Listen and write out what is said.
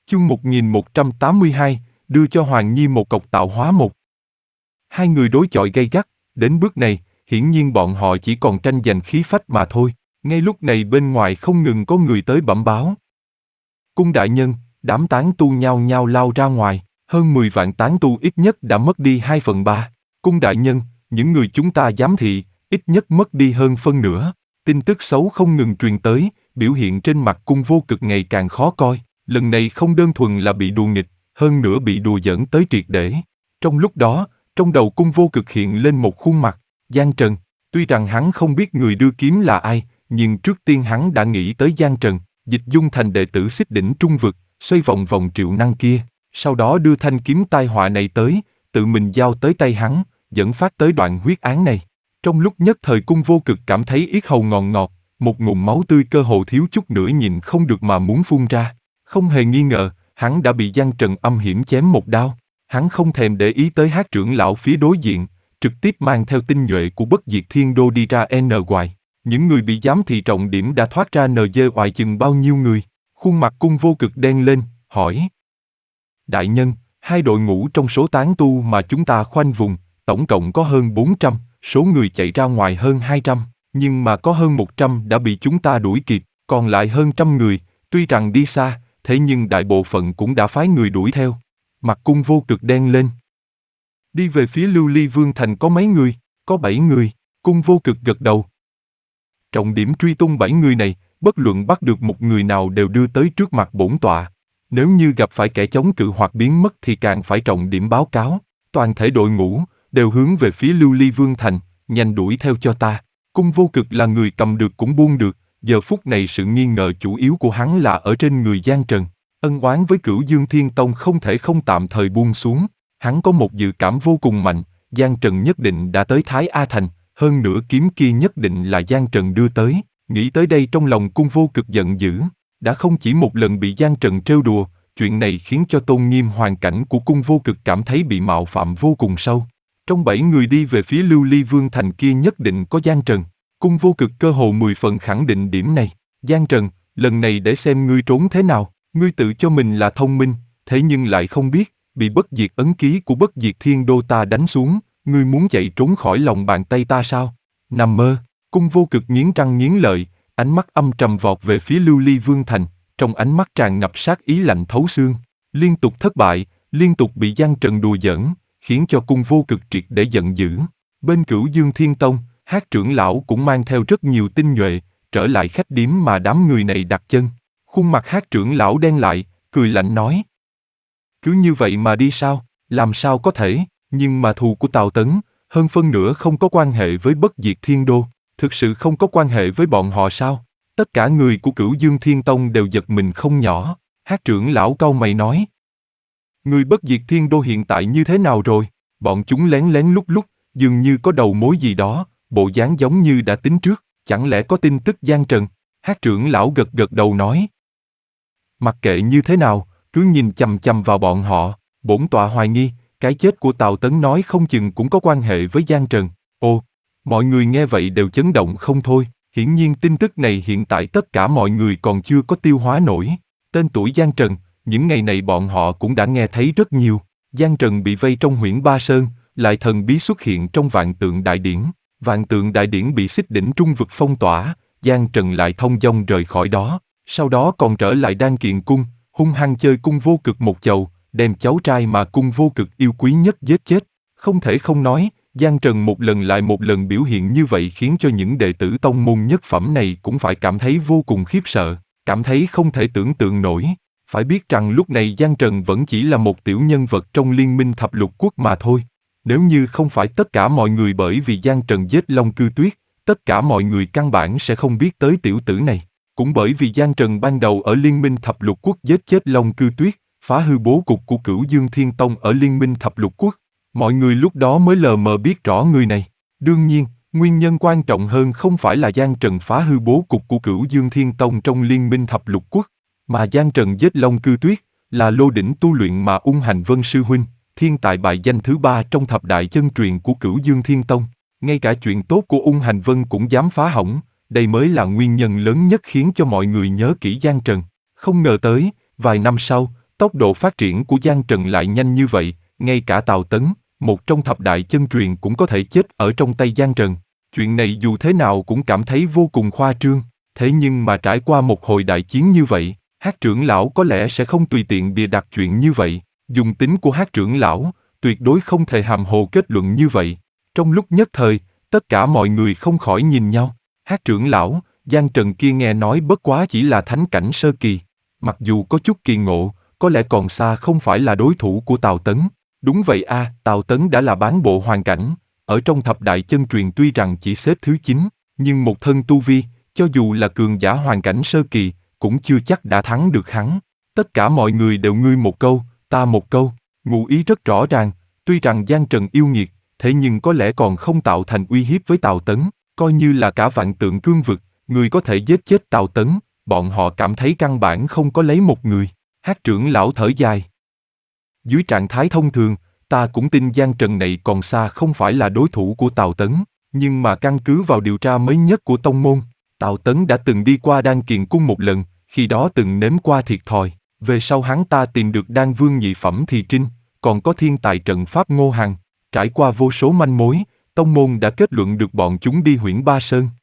Chương 1182, đưa cho Hoàng Nhi một cọc tạo hóa một. Hai người đối chọi gay gắt, đến bước này, hiển nhiên bọn họ chỉ còn tranh giành khí phách mà thôi. Ngay lúc này bên ngoài không ngừng có người tới bẩm báo. Cung đại nhân, đám tán tu nhao nhao lao ra ngoài, hơn 10 vạn tán tu ít nhất đã mất đi 2/3. Cung đại nhân, những người chúng ta giám thị, ít nhất mất đi hơn phân nửa. Tin tức xấu không ngừng truyền tới, biểu hiện trên mặt Cung Vô Cực ngày càng khó coi. Lần này không đơn thuần là bị đùa nghịch, hơn nữa bị đùa giỡn tới triệt để. Trong lúc đó, trong đầu Cung Vô Cực hiện lên một khuôn mặt, Giang Trần. Tuy rằng hắn không biết người đưa kiếm là ai, nhưng trước tiên hắn đã nghĩ tới Giang Trần, dịch dung thành đệ tử Xích Đỉnh Trung Vực, xoay vòng vòng triệu năng kia, sau đó đưa thanh kiếm tai họa này tới, tự mình giao tới tay hắn, dẫn phát tới đoạn huyết án này. Trong lúc nhất thời Cung Vô Cực cảm thấy yết hầu ngọt ngọt, một ngụm máu tươi cơ hồ thiếu chút nữa nhìn không được mà muốn phun ra. Không hề nghi ngờ, hắn đã bị Giang Trần âm hiểm chém một đao. Hắn không thèm để ý tới Hát trưởng lão phía đối diện, trực tiếp mang theo tinh nhuệ của Bất Diệt Thiên Đô đi ra NY. Những người bị giám thị trọng điểm đã thoát ra NY chừng bao nhiêu người? Khuôn mặt Cung Vô Cực đen lên, hỏi. Đại nhân, hai đội ngũ trong số tán tu mà chúng ta khoanh vùng, tổng cộng có hơn 400, số người chạy ra ngoài hơn 200, nhưng mà có hơn 100 đã bị chúng ta đuổi kịp, còn lại hơn 100 người, tuy rằng đi xa, thế nhưng đại bộ phận cũng đã phái người đuổi theo. Mặt Cung Vô Cực đen lên. Đi về phía Lưu Ly Vương Thành có mấy người? Có 7 người. Cung Vô Cực gật đầu. Trọng điểm truy tung 7 người này, bất luận bắt được một người nào đều đưa tới trước mặt bổn tọa. Nếu như gặp phải kẻ chống cự hoặc biến mất thì càng phải trọng điểm báo cáo. Toàn thể đội ngũ đều hướng về phía Lưu Ly Vương Thành, nhanh đuổi theo cho ta. Cung Vô Cực là người cầm được cũng buông được. Giờ phút này sự nghi ngờ chủ yếu của hắn là ở trên người Giang Trần. Ân oán với Cửu Dương Thiên Tông không thể không tạm thời buông xuống. Hắn có một dự cảm vô cùng mạnh, Giang Trần nhất định đã tới Thái A Thành, hơn nữa kiếm kia nhất định là Giang Trần đưa tới. Nghĩ tới đây trong lòng Cung Vô Cực giận dữ. Đã không chỉ một lần bị Giang Trần trêu đùa, chuyện này khiến cho tôn nghiêm hoàn cảnh của Cung Vô Cực cảm thấy bị mạo phạm vô cùng sâu. Trong 7 người đi về phía Lưu Ly Vương Thành kia nhất định có Giang Trần. Cung Vô Cực cơ hồ 10 phần khẳng định điểm này. Giang Trần, lần này để xem ngươi trốn thế nào. Ngươi tự cho mình là thông minh, thế nhưng lại không biết, bị bất diệt ấn ký của Bất Diệt Thiên Đô ta đánh xuống, ngươi muốn chạy trốn khỏi lòng bàn tay ta sao? Nằm mơ. Cung Vô Cực nghiến răng nghiến lợi, ánh mắt âm trầm vọt về phía Lưu Ly Vương Thành, trong ánh mắt tràn ngập sát ý lạnh thấu xương. Liên tục thất bại, liên tục bị Giang Trần đùa giỡn, khiến cho Cung Vô Cực triệt để giận dữ. Bên Cửu Dương Thiên Tông, Hát trưởng lão cũng mang theo rất nhiều tinh nhuệ, trở lại khách điếm mà đám người này đặt chân. Khuôn mặt Hát trưởng lão đen lại, cười lạnh nói. Cứ như vậy mà đi sao, làm sao có thể, nhưng mà thù của Tào Tấn, hơn phân nửa không có quan hệ với Bất Diệt Thiên Đô, thực sự không có quan hệ với bọn họ sao? Tất cả người của Cửu Dương Thiên Tông đều giật mình không nhỏ, Hát trưởng lão cau mày nói. Người Bất Diệt Thiên Đô hiện tại như thế nào rồi? Bọn chúng lén lén lút lút, dường như có đầu mối gì đó, bộ dáng giống như đã tính trước, chẳng lẽ có tin tức Giang Trần? Hát trưởng lão gật gật đầu nói. Mặc kệ như thế nào, cứ nhìn chằm chằm vào bọn họ, bổn tọa hoài nghi, cái chết của Tào Tấn nói không chừng cũng có quan hệ với Giang Trần. Ồ, mọi người nghe vậy đều chấn động không thôi, hiển nhiên tin tức này hiện tại tất cả mọi người còn chưa có tiêu hóa nổi. Tên tuổi Giang Trần, những ngày này bọn họ cũng đã nghe thấy rất nhiều. Giang Trần bị vây trong Huyễn Ba Sơn, lại thần bí xuất hiện trong Vạn Tượng Đại Điển. Vạn Tượng Đại Điển bị Xích Đỉnh Trung Vực phong tỏa, Giang Trần lại thông dong rời khỏi đó, sau đó còn trở lại Đan Kiện Cung, hung hăng chơi Cung Vô Cực một chầu, đem cháu trai mà Cung Vô Cực yêu quý nhất giết chết. Không thể không nói, Giang Trần một lần lại một lần biểu hiện như vậy khiến cho những đệ tử tông môn nhất phẩm này cũng phải cảm thấy vô cùng khiếp sợ, cảm thấy không thể tưởng tượng nổi. Phải biết rằng lúc này Giang Trần vẫn chỉ là một tiểu nhân vật trong Liên Minh Thập Lục Quốc mà thôi. Nếu như không phải tất cả mọi người bởi vì Giang Trần giết Long Cư Tuyết, tất cả mọi người căn bản sẽ không biết tới tiểu tử này. Cũng bởi vì Giang Trần ban đầu ở Liên Minh Thập Lục Quốc giết chết Long Cư Tuyết, phá hư bố cục của Cửu Dương Thiên Tông ở Liên Minh Thập Lục Quốc, mọi người lúc đó mới lờ mờ biết rõ người này. Đương nhiên, nguyên nhân quan trọng hơn không phải là Giang Trần phá hư bố cục của Cửu Dương Thiên Tông trong Liên Minh Thập Lục Quốc, mà Giang Trần giết Long Cư Tuyết là lô đỉnh tu luyện mà Ung Hành Vân sư huynh, thiên tài bại danh thứ 3 trong thập đại chân truyền của Cửu Dương Thiên Tông. Ngay cả chuyện tốt của Ung Hành Vân cũng dám phá hỏng, đây mới là nguyên nhân lớn nhất khiến cho mọi người nhớ kỹ Giang Trần. Không ngờ tới, vài năm sau, Tốc độ phát triển của Giang Trần lại nhanh như vậy, ngay cả Tào Tấn, một trong thập đại chân truyền cũng có thể chết ở trong tay Giang Trần. Chuyện này dù thế nào cũng cảm thấy vô cùng khoa trương. Thế nhưng mà trải qua một hồi đại chiến như vậy, Hắc trưởng lão có lẽ sẽ không tùy tiện bịa đặt chuyện như vậy. Dùng tính của Hắc trưởng lão, tuyệt đối không thể hàm hồ kết luận như vậy. Trong lúc nhất thời, tất cả mọi người không khỏi nhìn nhau. Hắc trưởng lão, Giang Trần kia nghe nói bất quá chỉ là thánh cảnh sơ kỳ. Mặc dù có chút kỳ ngộ, có lẽ còn xa không phải là đối thủ của Tào Tấn. Đúng vậy a, Tào Tấn đã là bán bộ hoàn cảnh, ở trong thập đại chân truyền tuy rằng chỉ xếp thứ 9, nhưng một thân tu vi, cho dù là cường giả hoàn cảnh sơ kỳ, cũng chưa chắc đã thắng được hắn. Tất cả mọi người đều ngươi một câu, ta một câu, ngụ ý rất rõ ràng, tuy rằng Giang Trần yêu nghiệt, thế nhưng có lẽ còn không tạo thành uy hiếp với Tào Tấn, coi như là cả vạn tượng cương vực, người có thể giết chết Tào Tấn, bọn họ cảm thấy căn bản không có lấy một người. Hắc trưởng lão thở dài. Dưới trạng thái thông thường, ta cũng tin Giang Trần này còn xa không phải là đối thủ của Tào Tấn, nhưng mà căn cứ vào điều tra mới nhất của tông môn, Tào Tấn đã từng đi qua Đan Kiền Cung một lần, khi đó từng nếm qua thiệt thòi, về sau hắn ta tìm được Đan Vương nhị phẩm thì trinh, còn có thiên tài trận pháp Ngô Hằng, trải qua vô số manh mối, tông môn đã kết luận được bọn chúng đi Huyễn Ba Sơn.